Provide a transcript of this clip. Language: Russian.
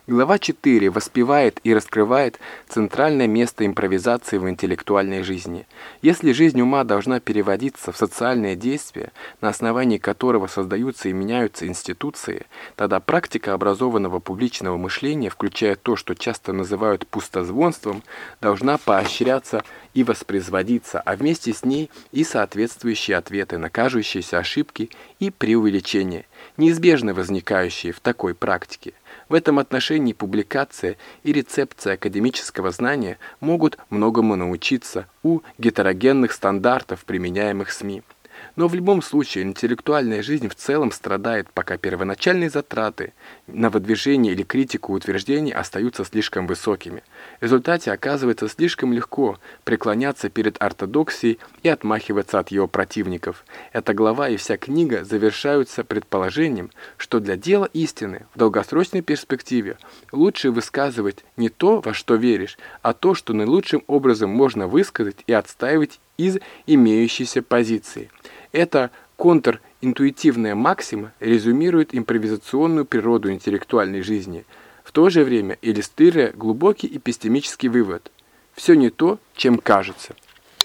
Глава 4 воспевает и раскрывает центральное место импровизации в интеллектуальной жизни. Если жизнь ума должна переводиться в социальное действие, на основании которого создаются и меняются институции, тогда практика образованного публичного мышления, включая то, что часто называют пустозвонством, должна поощряться и воспроизводиться, а вместе с ней и соответствующие ответы на кажущиеся ошибки и преувеличения, неизбежно возникающие в такой практике. В этом отношении публикация и рецепция академического знания могут многому научиться у гетерогенных стандартов, применяемых СМИ. Но в любом случае интеллектуальная жизнь в целом страдает, пока первоначальные затраты на выдвижение или критику утверждений остаются слишком высокими. В результате оказывается слишком легко преклоняться перед ортодоксией и отмахиваться от ее противников. Эта глава и вся книга завершаются предположением, что для дела истины в долгосрочной перспективе лучше высказывать не то, во что веришь, а то, что наилучшим образом можно высказать и отстаивать из имеющейся позиции. Эта контринтуитивная максима резюмирует импровизационную природу интеллектуальной жизни, в то же время иллюстрируя глубокий эпистемический вывод: все не то, чем кажется.